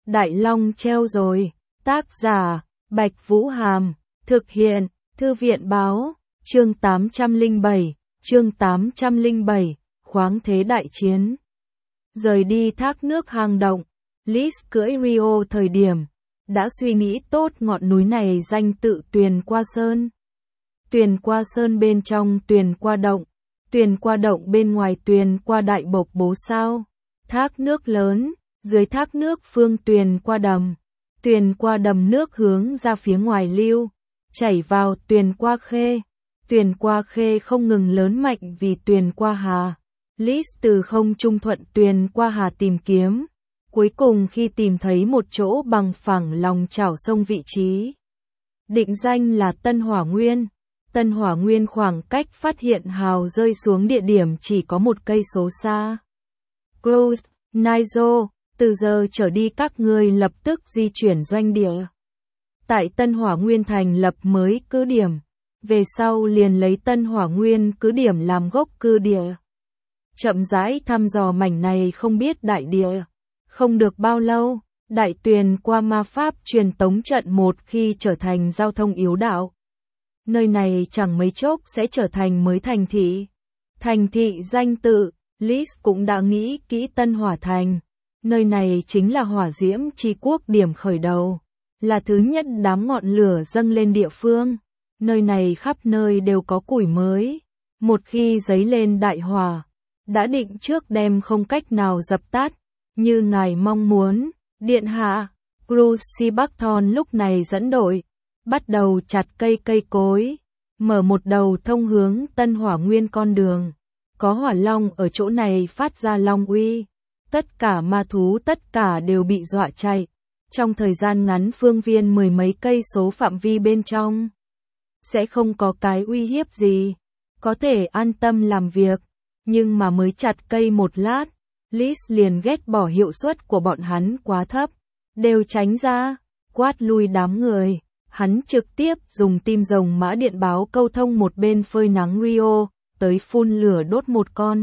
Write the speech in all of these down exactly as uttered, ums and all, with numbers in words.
Đại Long treo rồi. Tác giả, Bạch Vũ Hàm. Thực hiện, Thư viện Báo. Chương tám trăm lẻ bảy. Chương tám trăm lẻ bảy. Khoáng thế đại chiến. Rời đi thác nước hang động, Liz cưỡi Rio thời điểm, đã suy nghĩ tốt ngọn núi này danh tự Tuyền Qua Sơn. Tuyền Qua Sơn bên trong Tuyền Qua Động, Tuyền Qua Động bên ngoài Tuyền Qua Đại Bộc Bố Sao. Thác nước lớn, dưới thác nước phương Tuyền Qua Đầm. Tuyền Qua Đầm nước hướng ra phía ngoài lưu, chảy vào Tuyền Qua Khê. Tuyền Qua Khê không ngừng lớn mạnh vì Tuyền Qua Hà. Liz từ không trung thuận Tuyền Qua Hà tìm kiếm. Cuối cùng khi tìm thấy một chỗ bằng phẳng lòng chảo sông vị trí. Định danh là Tân Hỏa Nguyên. Tân Hỏa Nguyên khoảng cách phát hiện hào rơi xuống địa điểm chỉ có một cây số xa. Cruise, Nigel, từ giờ trở đi các ngươi lập tức di chuyển doanh địa. Tại Tân Hỏa Nguyên thành lập mới cứ điểm. Về sau liền lấy Tân Hỏa Nguyên cứ điểm làm gốc cứ địa. Chậm rãi thăm dò mảnh này không biết đại địa. Không được bao lâu, đại Tuyền Qua ma pháp truyền tống trận một khi trở thành giao thông yếu đạo. Nơi này chẳng mấy chốc sẽ trở thành mới thành thị. Thành thị danh tự, Liz cũng đã nghĩ kỹ Tân Hỏa Thành. Nơi này chính là hỏa diễm chi quốc điểm khởi đầu. Là thứ nhất đám ngọn lửa dâng lên địa phương. Nơi này khắp nơi đều có củi mới. Một khi dấy lên đại hỏa, đã định trước đem không cách nào dập tắt. Như ngài mong muốn, điện hạ, Cruci Buckthorn lúc này dẫn đội, bắt đầu chặt cây cây cối, mở một đầu thông hướng Tân Hỏa Nguyên con đường. Có hỏa long ở chỗ này phát ra long uy, tất cả ma thú tất cả đều bị dọa chạy. Trong thời gian ngắn phương viên mười mấy cây số phạm vi bên trong, sẽ không có cái uy hiếp gì, có thể an tâm làm việc, nhưng mà mới chặt cây một lát. Liz liền ghét bỏ hiệu suất của bọn hắn quá thấp, đều tránh ra, quát lui đám người. Hắn trực tiếp dùng tim rồng mã điện báo câu thông một bên phơi nắng Rio, tới phun lửa đốt một con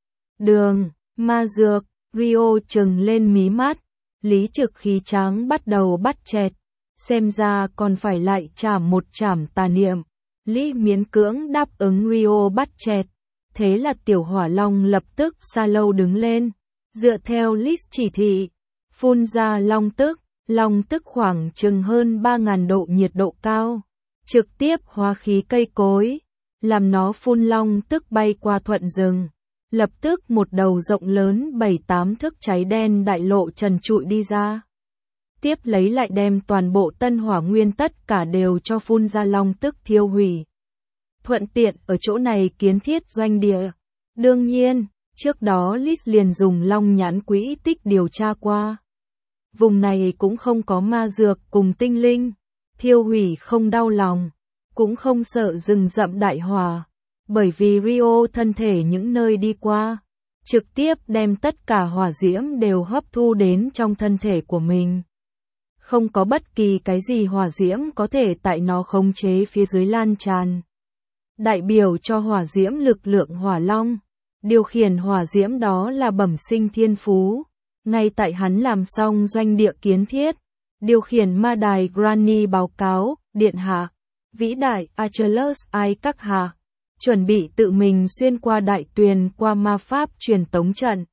đường, ma dược. Rio trừng lên mí mắt, lý trực khí tráng bắt đầu bắt chẹt, xem ra còn phải lại chảm một chảm tà niệm. Lý miễn cưỡng đáp ứng Rio bắt chẹt. Thế là tiểu hỏa long lập tức xa lâu đứng lên, dựa theo Liz chỉ thị, phun ra long tức, long tức khoảng chừng hơn ba nghìn độ nhiệt độ cao, trực tiếp hóa khí cây cối, làm nó phun long tức bay qua thuận rừng, lập tức một đầu rộng lớn bảy tám thước cháy đen đại lộ trần trụi đi ra. Tiếp lấy lại đem toàn bộ Tân Hỏa Nguyên tất cả đều cho phun ra long tức thiêu hủy. Thuận tiện ở chỗ này kiến thiết doanh địa. Đương nhiên, trước đó Liz liền dùng long nhãn quỹ tích điều tra qua. Vùng này cũng không có ma dược cùng tinh linh, thiêu hủy không đau lòng, cũng không sợ rừng rậm đại hỏa, bởi vì Rio thân thể những nơi đi qua, trực tiếp đem tất cả hỏa diễm đều hấp thu đến trong thân thể của mình. Không có bất kỳ cái gì hỏa diễm có thể tại nó khống chế phía dưới lan tràn. Đại biểu cho hỏa diễm lực lượng hỏa long, điều khiển hỏa diễm đó là bẩm sinh thiên phú. Ngay tại hắn làm xong doanh địa kiến thiết, điều khiển ma đài Granny báo cáo, điện hạ, vĩ đại Achilles ai các hạ, chuẩn bị tự mình xuyên qua đại Tuyền Qua ma pháp truyền tống trận.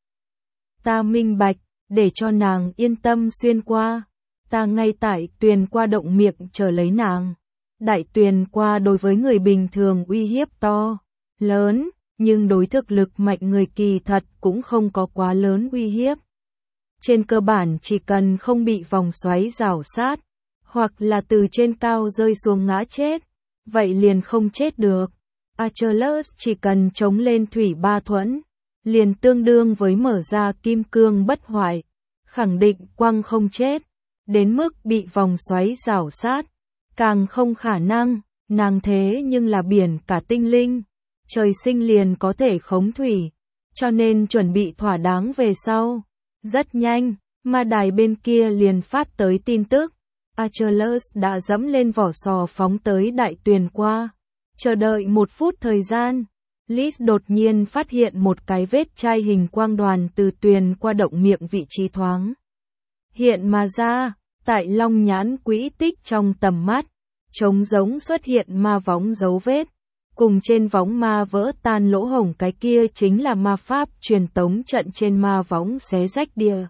Ta minh bạch, để cho nàng yên tâm xuyên qua, ta ngay tại Tuyền Qua động miệng chờ lấy nàng. Đại Tuyền Qua đối với người bình thường uy hiếp to, lớn, nhưng đối thực lực mạnh người kỳ thật cũng không có quá lớn uy hiếp. Trên cơ bản chỉ cần không bị vòng xoáy rào sát, hoặc là từ trên cao rơi xuống ngã chết, vậy liền không chết được. Achilles chỉ cần chống lên thủy ba thuẫn, liền tương đương với mở ra kim cương bất hoại, khẳng định quăng không chết, đến mức bị vòng xoáy rào sát. Càng không khả năng, nàng thế nhưng là biển cả tinh linh, trời sinh liền có thể khống thủy, cho nên chuẩn bị thỏa đáng về sau. Rất nhanh, ma đài bên kia liền phát tới tin tức, Achilles đã dẫm lên vỏ sò phóng tới đại Tuyền Qua. Chờ đợi một phút thời gian, Liz đột nhiên phát hiện một cái vết chai hình quang đoàn từ Tuyền Qua động miệng vị trí thoáng hiện mà ra, tại long nhãn quỹ tích trong tầm mắt, trống giống xuất hiện ma võng dấu vết, cùng trên võng ma vỡ tan lỗ hổng, cái kia chính là ma pháp truyền tống trận trên ma võng xé rách địa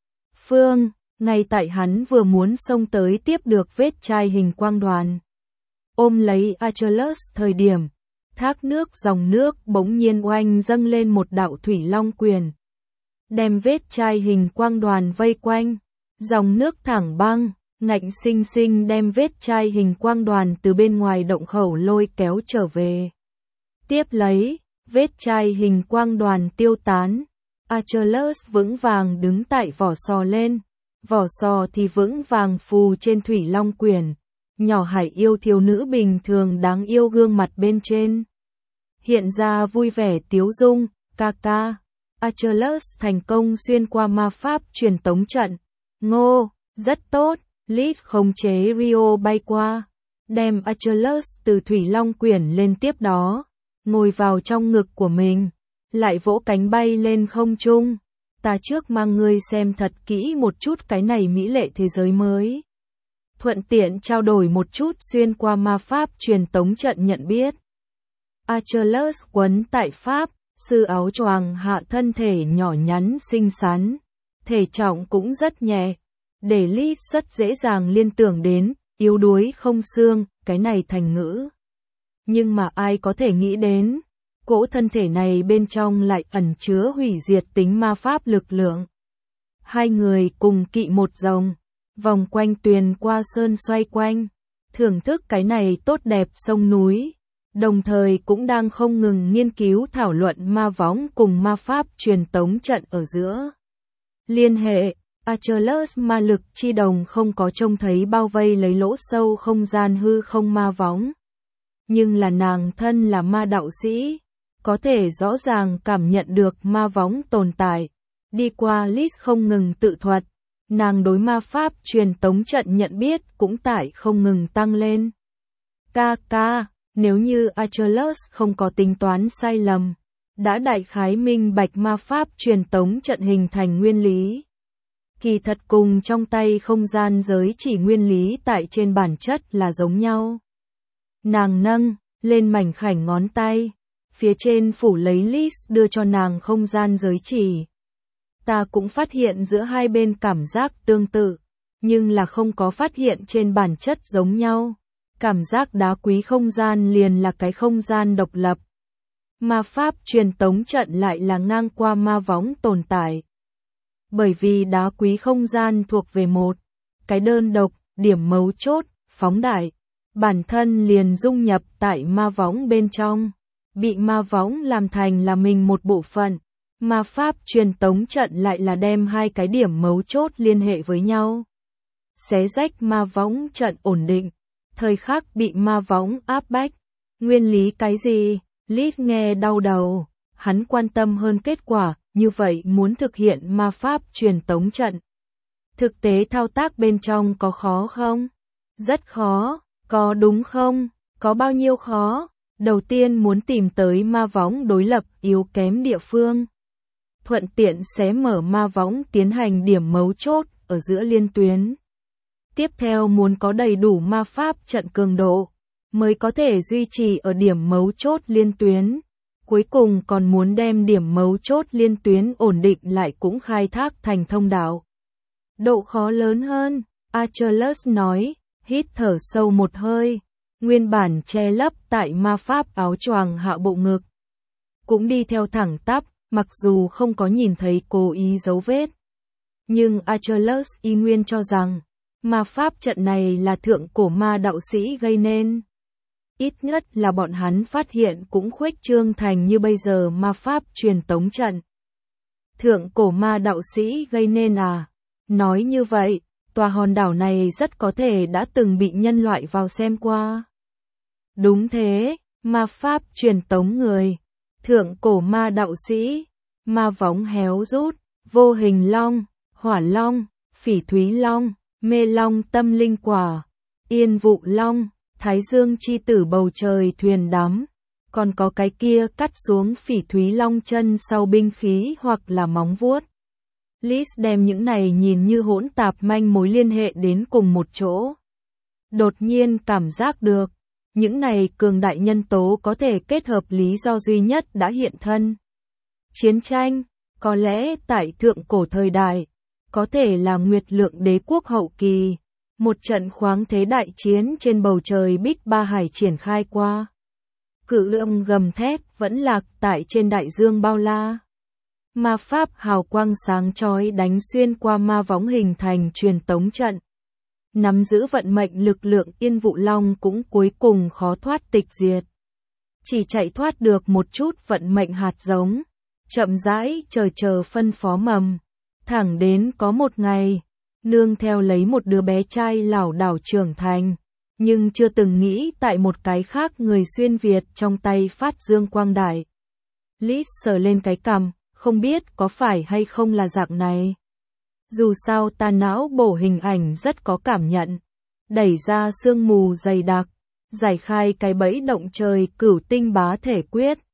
phương, ngay tại hắn vừa muốn xông tới tiếp được vết chai hình quang đoàn. Ôm lấy Achilles thời điểm, thác nước dòng nước bỗng nhiên oanh dâng lên một đạo thủy long quyền, đem vết chai hình quang đoàn vây quanh, dòng nước thẳng băng, ngạnh sinh sinh đem vết chai hình quang đoàn từ bên ngoài động khẩu lôi kéo trở về. Tiếp lấy, vết chai hình quang đoàn tiêu tán, Achilles vững vàng đứng tại vỏ sò lên, vỏ sò thì vững vàng phù trên thủy long quyền, nhỏ hải yêu thiếu nữ bình thường đáng yêu gương mặt bên trên. Hiện ra vui vẻ tiếu dung, ca ca. Achilles thành công xuyên qua ma pháp truyền tống trận. Ngô, rất tốt, Lít khống chế Rio bay qua, đem Achilles từ thủy long quyển lên tiếp đó, ngồi vào trong ngực của mình, lại vỗ cánh bay lên không trung. Ta trước mang ngươi xem thật kỹ một chút cái này mỹ lệ thế giới mới. Thuận tiện trao đổi một chút xuyên qua ma pháp truyền tống trận nhận biết. Achilles quấn tại pháp, sư áo choàng hạ thân thể nhỏ nhắn xinh xắn, thể trọng cũng rất nhẹ, để Lít rất dễ dàng liên tưởng đến, yếu đuối không xương, cái này thành ngữ. Nhưng mà ai có thể nghĩ đến, cỗ thân thể này bên trong lại ẩn chứa hủy diệt tính ma pháp lực lượng. Hai người cùng kỵ một rồng, vòng quanh tuyền qua sơn xoay quanh, thưởng thức cái này tốt đẹp sông núi, đồng thời cũng đang không ngừng nghiên cứu thảo luận ma võng cùng ma pháp truyền tống trận ở giữa liên hệ. Achilles ma lực chi đồng không có trông thấy bao vây lấy lỗ sâu không gian hư không ma võng, nhưng là nàng thân là ma đạo sĩ, có thể rõ ràng cảm nhận được ma võng tồn tại. Đi qua Lít không ngừng tự thuật, nàng đối ma pháp truyền tống trận nhận biết cũng tại không ngừng tăng lên. Ca ca, nếu như Achilles không có tính toán sai lầm, đã đại khái minh bạch ma pháp truyền tống trận hình thành nguyên lý. Kỳ thật cùng trong tay không gian giới chỉ nguyên lý tại trên bản chất là giống nhau. Nàng nâng lên mảnh khảnh ngón tay, phía trên phủ lấy Lít đưa cho nàng không gian giới chỉ. Ta cũng phát hiện giữa hai bên cảm giác tương tự, nhưng là không có phát hiện trên bản chất giống nhau. Cảm giác đá quý không gian liền là cái không gian độc lập. Ma pháp truyền tống trận lại là ngang qua ma võng tồn tại. Bởi vì đá quý không gian thuộc về một cái đơn độc, điểm mấu chốt, phóng đại, bản thân liền dung nhập tại ma võng bên trong, bị ma võng làm thành là mình một bộ phận. Ma pháp truyền tống trận lại là đem hai cái điểm mấu chốt liên hệ với nhau. Xé rách ma võng trận ổn định, thời khắc bị ma võng áp bách. Nguyên lý cái gì? Lít nghe đau đầu, hắn quan tâm hơn kết quả, như vậy muốn thực hiện ma pháp truyền tống trận. Thực tế thao tác bên trong có khó không? Rất khó, có đúng không? Có bao nhiêu khó? Đầu tiên muốn tìm tới ma võng đối lập yếu kém địa phương. Thuận tiện xé mở ma võng tiến hành điểm mấu chốt ở giữa liên tuyến. Tiếp theo muốn có đầy đủ ma pháp trận cường độ, mới có thể duy trì ở điểm mấu chốt liên tuyến. Cuối cùng còn muốn đem điểm mấu chốt liên tuyến ổn định lại cũng khai thác thành thông đạo. Độ khó lớn hơn, Achilles nói, hít thở sâu một hơi, nguyên bản che lấp tại ma pháp áo choàng hạ bộ ngực. Cũng đi theo thẳng tắp, mặc dù không có nhìn thấy cố ý dấu vết. Nhưng Achilles y nguyên cho rằng, ma pháp trận này là thượng cổ ma đạo sĩ gây nên. Ít nhất là bọn hắn phát hiện cũng khuếch trương thành như bây giờ ma pháp truyền tống trận. Thượng cổ ma đạo sĩ gây nên à? Nói như vậy, tòa hòn đảo này rất có thể đã từng bị nhân loại vào xem qua. Đúng thế, ma pháp truyền tống người. Thượng cổ ma đạo sĩ, ma võng héo rút, vô hình long, hỏa long, phỉ thúy long, mê long tâm linh quả, yên vụ long, thái dương chi tử bầu trời thuyền đắm, còn có cái kia cắt xuống phỉ thúy long chân sau binh khí hoặc là móng vuốt. Lis đem những này nhìn như hỗn tạp manh mối liên hệ đến cùng một chỗ. Đột nhiên cảm giác được, những này cường đại nhân tố có thể kết hợp lý do duy nhất đã hiện thân. Chiến tranh, có lẽ tại thượng cổ thời đại, có thể là Nguyệt Lượng đế quốc hậu kỳ, một trận khoáng thế đại chiến trên bầu trời Bích Ba Hải triển khai qua. Cự lượng gầm thét vẫn lạc tại trên đại dương bao la. Ma pháp hào quang sáng chói đánh xuyên qua ma võng hình thành truyền tống trận. Nắm giữ vận mệnh lực lượng Yên Vụ Long cũng cuối cùng khó thoát tịch diệt. Chỉ chạy thoát được một chút vận mệnh hạt giống, chậm rãi chờ chờ phân phó mầm. Thẳng đến có một ngày, nương theo lấy một đứa bé trai lảo đảo trưởng thành, nhưng chưa từng nghĩ tại một cái khác người xuyên Việt trong tay phát dương quang đại. Lis sờ lên cái cằm, không biết có phải hay không là dạng này. Dù sao ta não bổ hình ảnh rất có cảm nhận, đẩy ra sương mù dày đặc, giải khai cái bẫy động trời cửu tinh bá thể quyết,